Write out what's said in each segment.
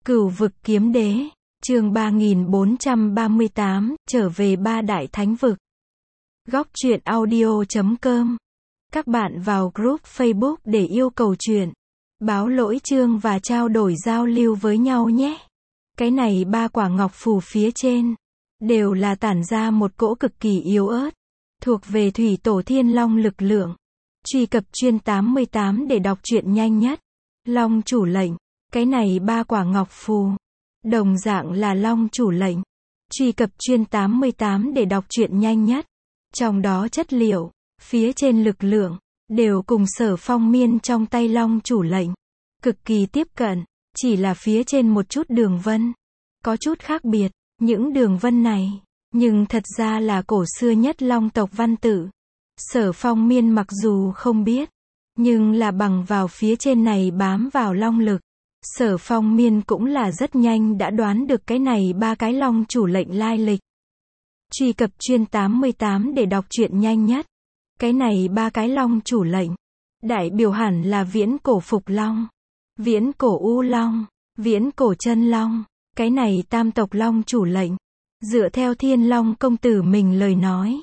Cửu vực kiếm đế, chương 3438, trở về ba đại thánh vực. Góc truyện audio.com. Các bạn vào group Facebook để yêu cầu truyện, báo lỗi chương và trao đổi giao lưu với nhau nhé. Cái này ba quả ngọc phù phía trên, đều là tản ra một cỗ cực kỳ yếu ớt, thuộc về thủy tổ thiên long lực lượng. Truy cập chuyên 88 để đọc truyện nhanh nhất. Long chủ lệnh. Cái này ba quả ngọc phù, đồng dạng là long chủ lệnh. Truy cập chuyên 88 để đọc truyện nhanh nhất. Trong đó chất liệu, phía trên lực lượng, đều cùng Sở Phong Miên trong tay long chủ lệnh. Cực kỳ tiếp cận, chỉ là phía trên một chút đường vân, có chút khác biệt. Những đường vân này, nhưng thật ra là cổ xưa nhất long tộc văn tự. Sở Phong Miên mặc dù không biết, nhưng là bằng vào phía trên này bám vào long lực. Sở Phong Miên cũng là rất nhanh đã đoán được cái này ba cái long chủ lệnh lai lịch. Truy cập chuyên 88 để đọc truyện nhanh nhất. Cái này ba cái long chủ lệnh, đại biểu hẳn là viễn cổ Phục Long, viễn cổ U Long, viễn cổ Chân Long. Cái này tam tộc long chủ lệnh, dựa theo Thiên Long công tử mình lời nói,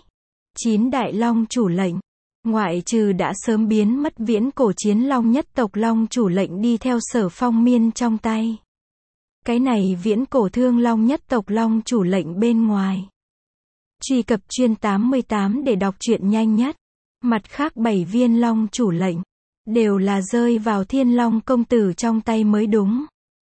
9 đại long chủ lệnh, ngoại trừ đã sớm biến mất viễn cổ Chiến Long nhất tộc long chủ lệnh đi theo Sở Phong Miên trong tay. Cái này viễn cổ Thương Long nhất tộc long chủ lệnh bên ngoài. Truy cập chuyên 88 để đọc truyện nhanh nhất. Mặt khác 7 viên long chủ lệnh, đều là rơi vào Thiên Long công tử trong tay mới đúng.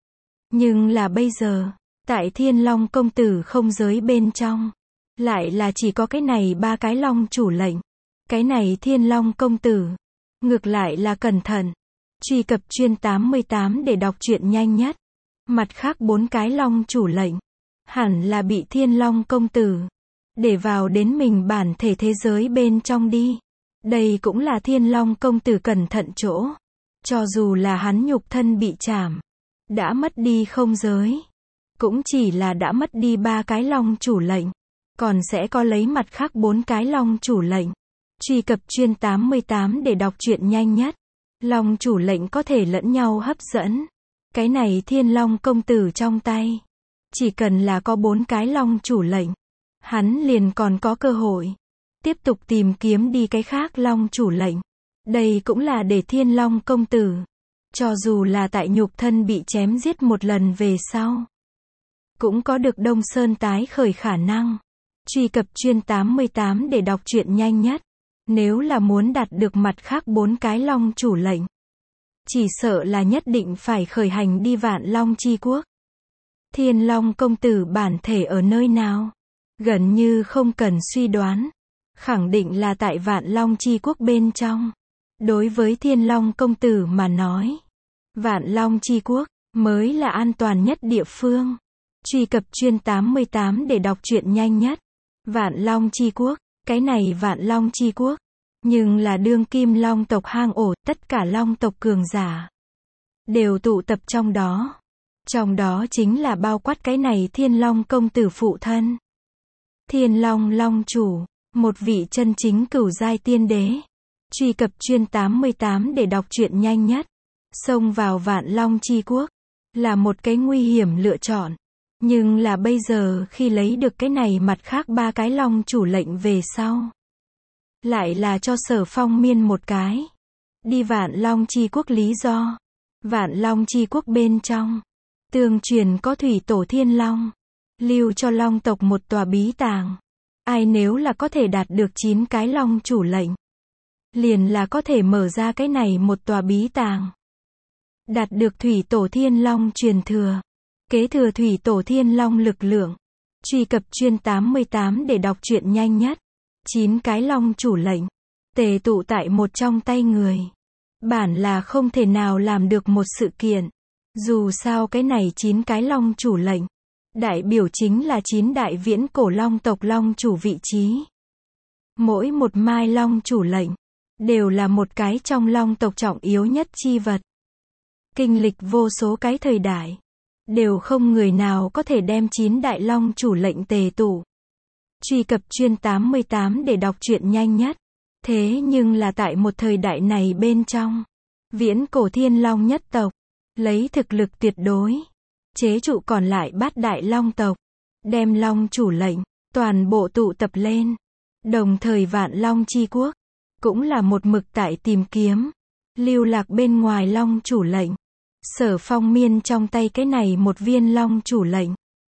Nhưng là bây giờ, tại Thiên Long công tử không giới bên trong, lại là chỉ có cái này ba cái long chủ lệnh. Cái này Thiên Long công tử, ngược lại là cẩn thận. Truy cập chuyên 88 để đọc truyện nhanh nhất. Mặt khác 4 cái long chủ lệnh, hẳn là bị Thiên Long công tử để vào đến mình bản thể thế giới bên trong đi. Đây cũng là Thiên Long công tử cẩn thận chỗ. Cho dù là hắn nhục thân bị chảm, đã mất đi không giới, cũng chỉ là đã mất đi ba cái long chủ lệnh, còn sẽ có lấy mặt khác 4 cái long chủ lệnh. Truy cập chuyên 88 để đọc truyện nhanh nhất. Long chủ lệnh có thể lẫn nhau hấp dẫn. Cái này Thiên Long công tử trong tay, chỉ cần là có 4 cái long chủ lệnh, hắn liền còn có cơ hội tiếp tục tìm kiếm đi cái khác long chủ lệnh. Đây cũng là để Thiên Long công tử, cho dù là tại nhục thân bị chém giết một lần về sau, cũng có được Đông Sơn tái khởi khả năng. Truy cập chuyên 88 để đọc truyện nhanh nhất. Nếu là muốn đạt được mặt khác 4 cái long chủ lệnh, chỉ sợ là nhất định phải khởi hành đi Vạn Long Chi Quốc. Thiên Long công tử bản thể ở nơi nào? Gần như không cần suy đoán, khẳng định là tại Vạn Long Chi Quốc bên trong. Đối với Thiên Long công tử mà nói, Vạn Long Chi Quốc mới là an toàn nhất địa phương. Truy cập chuyên 88 để đọc truyện nhanh nhất. Vạn Long Chi Quốc, cái này Vạn Long Chi Quốc, nhưng là đương kim long tộc hang ổ, tất cả long tộc cường giả đều tụ tập trong đó. Trong đó chính là bao quát cái này Thiên Long công tử phụ thân, Thiên Long long chủ, một vị chân chính cửu giai tiên đế. Truy cập chuyên 88 để đọc truyện nhanh nhất. Xông vào Vạn Long Chi Quốc là một cái nguy hiểm lựa chọn, nhưng là bây giờ khi lấy được cái này mặt khác ba cái long chủ lệnh về sau, lại là cho Sở Phong Miên một cái đi Vạn Long Chi Quốc lý do. Vạn Long Chi Quốc bên trong, tương truyền có thủy tổ Thiên Long, lưu cho long tộc một tòa bí tàng. Ai nếu là có thể đạt được 9 cái long chủ lệnh, liền là có thể mở ra cái này một tòa bí tàng. Đạt được thủy tổ Thiên Long truyền thừa, kế thừa thủy tổ Thiên Long lực lượng. Truy cập chuyên 88 để đọc truyện nhanh nhất. 9 cái long chủ lệnh, tề tụ tại một trong tay người, bản là không thể nào làm được một sự kiện. Dù sao cái này 9 cái long chủ lệnh, đại biểu chính là 9 đại viễn cổ long tộc long chủ vị trí. Mỗi một mai long chủ lệnh, đều là một cái trong long tộc trọng yếu nhất chi vật. Kinh lịch vô số cái thời đại, đều không người nào có thể đem 9 đại long chủ lệnh tề tụ. Truy cập chuyên 88 để đọc truyện nhanh nhất. Thế nhưng là tại một thời đại này bên trong, viễn cổ Thiên Long nhất tộc, lấy thực lực tuyệt đối, chế trụ còn lại bát đại long tộc, đem long chủ lệnh, toàn bộ tụ tập lên. Đồng thời Vạn Long Chi Quốc, cũng là một mực tại tìm kiếm, lưu lạc bên ngoài long chủ lệnh. Sở Phong Miên trong tay cái này một viên long chủ lệnh,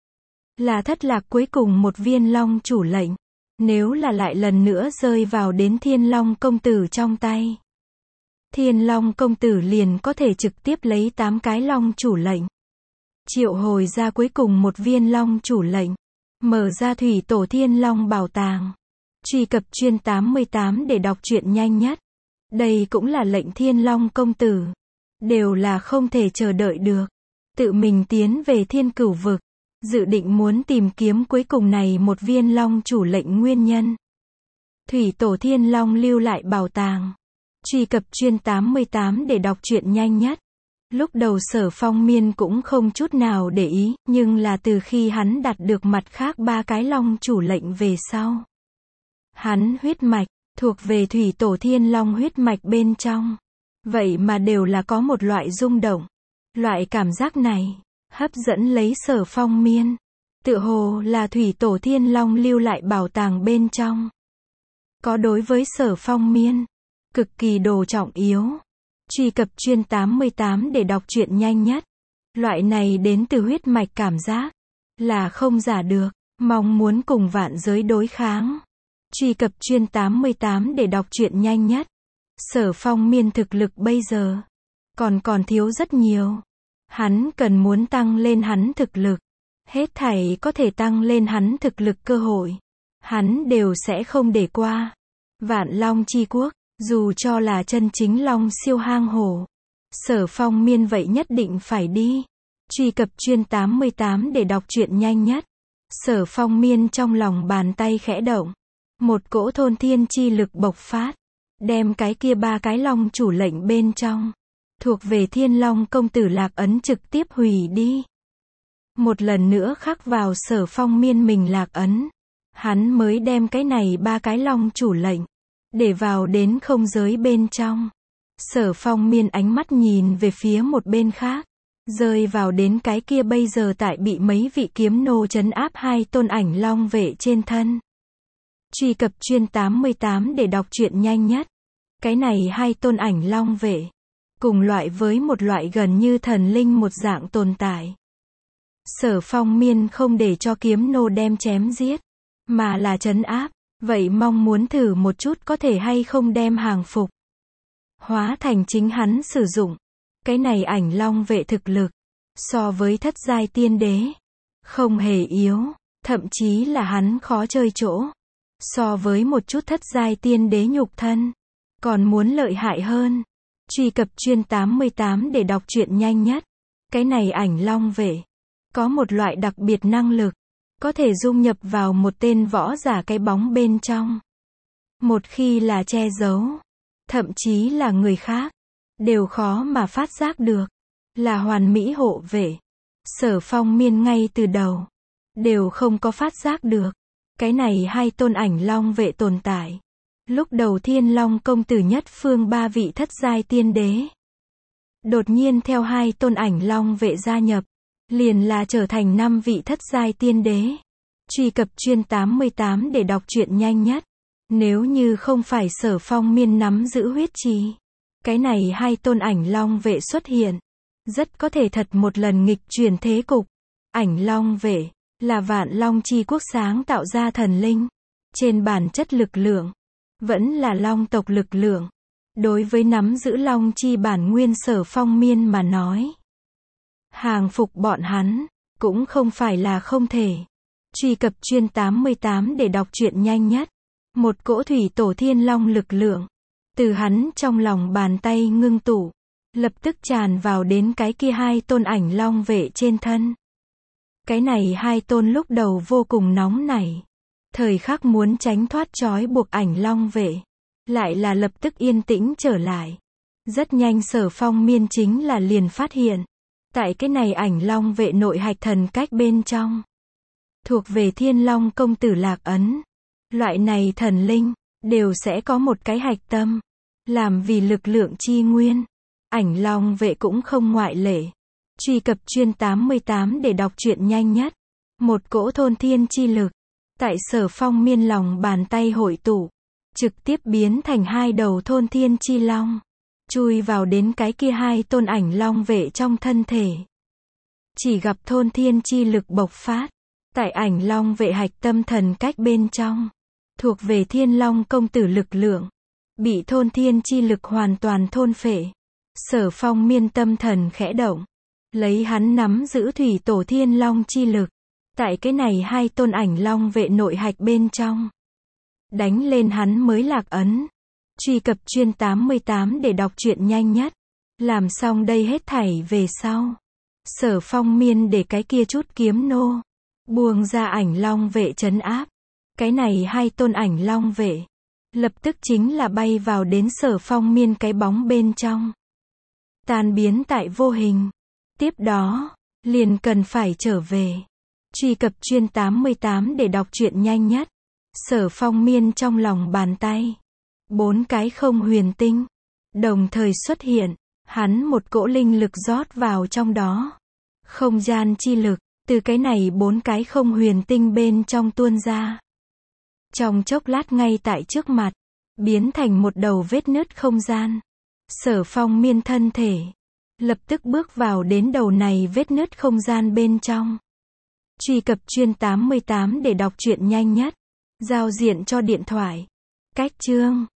là thất lạc cuối cùng một viên long chủ lệnh. Nếu là lại lần nữa rơi vào đến Thiên Long công tử trong tay, Thiên Long công tử liền có thể trực tiếp lấy 8 cái long chủ lệnh, triệu hồi ra cuối cùng một viên long chủ lệnh, mở ra thủy tổ Thiên Long bảo tàng. Truy cập chuyên 88 để đọc truyện nhanh nhất. Đây cũng là lệnh Thiên Long công tử, đều là không thể chờ đợi được, tự mình tiến về Thiên Cửu vực, dự định muốn tìm kiếm cuối cùng này một viên long chủ lệnh nguyên nhân. Thủy tổ Thiên Long lưu lại bảo tàng. Truy cập chuyên 88 để đọc truyện nhanh nhất. Lúc đầu Sở Phong Miên cũng không chút nào để ý, nhưng là từ khi hắn đạt được mặt khác 3 cái long chủ lệnh về sau, hắn huyết mạch, thuộc về thủy tổ Thiên Long huyết mạch bên trong, vậy mà đều là có một loại rung động. Loại cảm giác này, hấp dẫn lấy Sở Phong Miên. Tựa hồ là thủy tổ Thiên Long lưu lại bảo tàng bên trong, có đối với Sở Phong Miên, cực kỳ đồ trọng yếu. Truy cập chuyên 88 để đọc truyện nhanh nhất. Loại này đến từ huyết mạch cảm giác, là không giả được, mong muốn cùng vạn giới đối kháng. Truy cập chuyên 88 để đọc truyện nhanh nhất. Sở Phong Miên thực lực bây giờ, còn thiếu rất nhiều. Hắn cần muốn tăng lên hắn thực lực. Hết thảy có thể tăng lên hắn thực lực cơ hội, hắn đều sẽ không để qua. Vạn Long Chi Quốc, dù cho là chân chính long siêu hang hổ, Sở Phong Miên vậy nhất định phải đi. Truy cập chuyên 88 để đọc truyện nhanh nhất. Sở Phong Miên trong lòng bàn tay khẽ động, một cỗ thôn thiên chi lực bộc phát, đem cái kia 3 cái long chủ lệnh bên trong, thuộc về Thiên Long công tử lạc ấn trực tiếp hủy đi. Một lần nữa khắc vào Sở Phong Miên mình lạc ấn, hắn mới đem cái này 3 cái long chủ lệnh, để vào đến không giới bên trong. Sở Phong Miên ánh mắt nhìn về phía một bên khác, rơi vào đến cái kia bây giờ tại bị mấy vị kiếm nô trấn áp 2 tôn ảnh long vệ trên thân. Truy cập chuyên 88 để đọc truyện nhanh nhất. Cái này 2 tôn ảnh long vệ, cùng loại với một loại gần như thần linh một dạng tồn tại. Sở Phong Miên không để cho kiếm nô đem chém giết, mà là trấn áp, vậy mong muốn thử một chút có thể hay không đem hàng phục, hóa thành chính hắn sử dụng. Cái này ảnh long vệ thực lực, so với thất giai tiên đế, không hề yếu, thậm chí là hắn khó chơi chỗ, so với một chút thất giai tiên đế nhục thân, còn muốn lợi hại hơn. Truy cập chuyên 88 để đọc truyện nhanh nhất. Cái này ảnh long vệ, có một loại đặc biệt năng lực, có thể dung nhập vào một tên võ giả cái bóng bên trong. Một khi là che giấu, thậm chí là người khác, đều khó mà phát giác được, là hoàn mỹ hộ vệ. Sở Phong Miên ngay từ đầu, đều không có phát giác được, cái này 2 tôn ảnh long vệ tồn tại. Lúc đầu Thiên Long công tử nhất phương 3 vị thất giai tiên đế, đột nhiên theo 2 tôn ảnh long vệ gia nhập, liền là trở thành 5 vị thất giai tiên đế. Truy cập chuyên 88 để đọc truyện nhanh nhất. Nếu như không phải Sở Phong Miên nắm giữ huyết trì, cái này 2 tôn ảnh long vệ xuất hiện, rất có thể thật một lần nghịch chuyển thế cục. Ảnh long vệ, là Vạn Long Chi Quốc sáng tạo ra thần linh. Trên bản chất lực lượng, vẫn là long tộc lực lượng. Đối với nắm giữ long chi bản nguyên Sở Phong Miên mà nói, hàng phục bọn hắn, cũng không phải là không thể. Truy cập chuyên 88 để đọc truyện nhanh nhất. Một cỗ thủy tổ Thiên Long lực lượng, từ hắn trong lòng bàn tay ngưng tụ, lập tức tràn vào đến cái kia 2 tôn ảnh long vệ trên thân. Cái này 2 tôn lúc đầu vô cùng nóng nảy, thời khắc muốn tránh thoát trói buộc ảnh long vệ, lại là lập tức yên tĩnh trở lại. Rất nhanh Sở Phong Miên chính là liền phát hiện, tại cái này ảnh long vệ nội hạch thần cách bên trong, thuộc về Thiên Long công tử lạc ấn. Loại này thần linh, đều sẽ có một cái hạch tâm, làm vì lực lượng chi nguyên. Ảnh long vệ cũng không ngoại lệ. Truy cập chuyên 88 để đọc truyện nhanh nhất. Một cỗ thôn thiên chi lực. Tại Sở Phong miên lòng bàn tay hội tụ. Trực tiếp biến thành hai đầu thôn thiên chi long. Chui vào đến cái kia hai tôn ảnh long vệ trong thân thể. Chỉ gặp thôn thiên chi lực bộc phát. Tại ảnh long vệ hạch tâm thần cách bên trong. Thuộc về thiên long công tử lực lượng. Bị thôn thiên chi lực hoàn toàn thôn phệ. Sở Phong miên tâm thần khẽ động. Lấy hắn nắm giữ thủy tổ thiên long chi lực. Tại cái này hai tôn ảnh long vệ nội hạch bên trong. Đánh lên hắn mới lạc ấn. Truy cập chuyên 88 để đọc truyện nhanh nhất. Làm xong đây hết thảy về sau. Sở Phong miên để cái kia chút kiếm nô. Buông ra ảnh long vệ trấn áp. Cái này hai tôn ảnh long vệ. Lập tức chính là bay vào đến Sở Phong miên cái bóng bên trong. Tan biến tại vô hình. Tiếp đó, liền cần phải trở về. Truy cập chuyên 88 để đọc truyện nhanh nhất. Sở Phong miên trong lòng bàn tay. 4 cái không huyền tinh. Đồng thời xuất hiện. Hắn một cỗ linh lực rót vào trong đó. Không gian chi lực. Từ cái này 4 cái không huyền tinh bên trong tuôn ra. Trong chốc lát ngay tại trước mặt. Biến thành một đầu vết nứt không gian. Sở Phong miên thân thể. Lập tức bước vào đến đầu này vết nứt không gian bên trong. Truy cập chuyên 88 để đọc truyện nhanh nhất. Giao diện cho điện thoại. Cách chương